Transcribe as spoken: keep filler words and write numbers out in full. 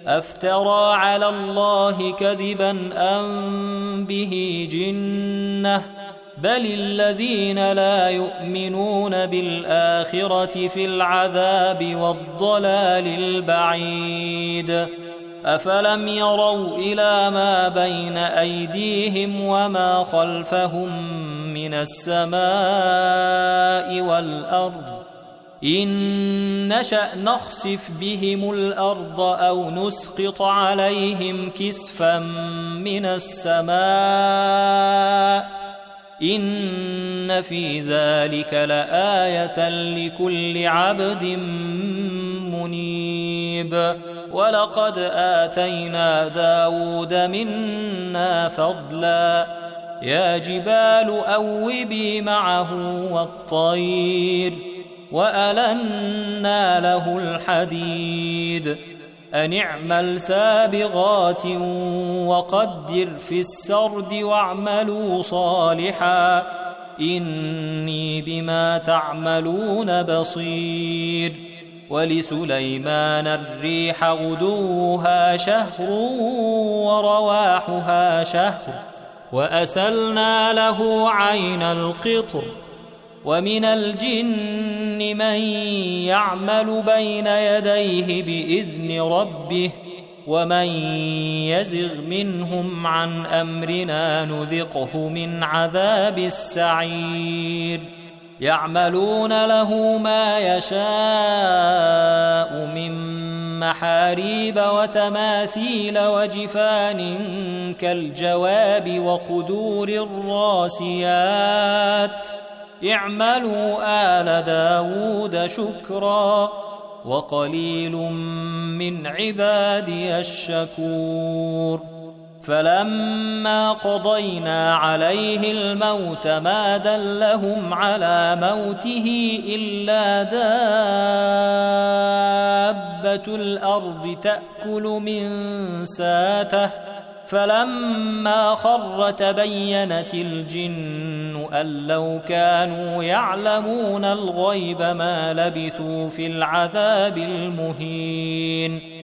أفترى على الله كذبا أم به جنة بل الذين لا يؤمنون بالآخرة في العذاب والضلال البعيد أفلم يروا إلى ما بين أيديهم وما خلفهم من السماء والأرض إن نشأ نخسف بهم الأرض أو نسقط عليهم كسفا من السماء إن في ذلك لآية لكل عبد منيب ولقد آتينا داود منا فضلا يا جبال أوبي معه والطير وألنا له الحديد أن اعمل سابغات وقدر في السرد واعملوا صالحا إني بما تعملون بصير ولسليمان الريح غدوها شهر ورواحها شهر وأسلنا له عين القطر ومن الجن من يعمل بين يديه بإذن ربه ومن يزغ منهم عن أمرنا نذقه من عذاب السعير يعملون له ما يشاء من محاريب وتماثيل وجفان كالجواب وقدور الراسيات اعملوا آل داود شكرا وقليل من عبادي الشكور فلما قضينا عليه الموت ما دلهم على موته إلا دابة الأرض تأكل من ساته فلما خر تبينت الجن أن لو كانوا يعلمون الغيب ما لبثوا في العذاب المهين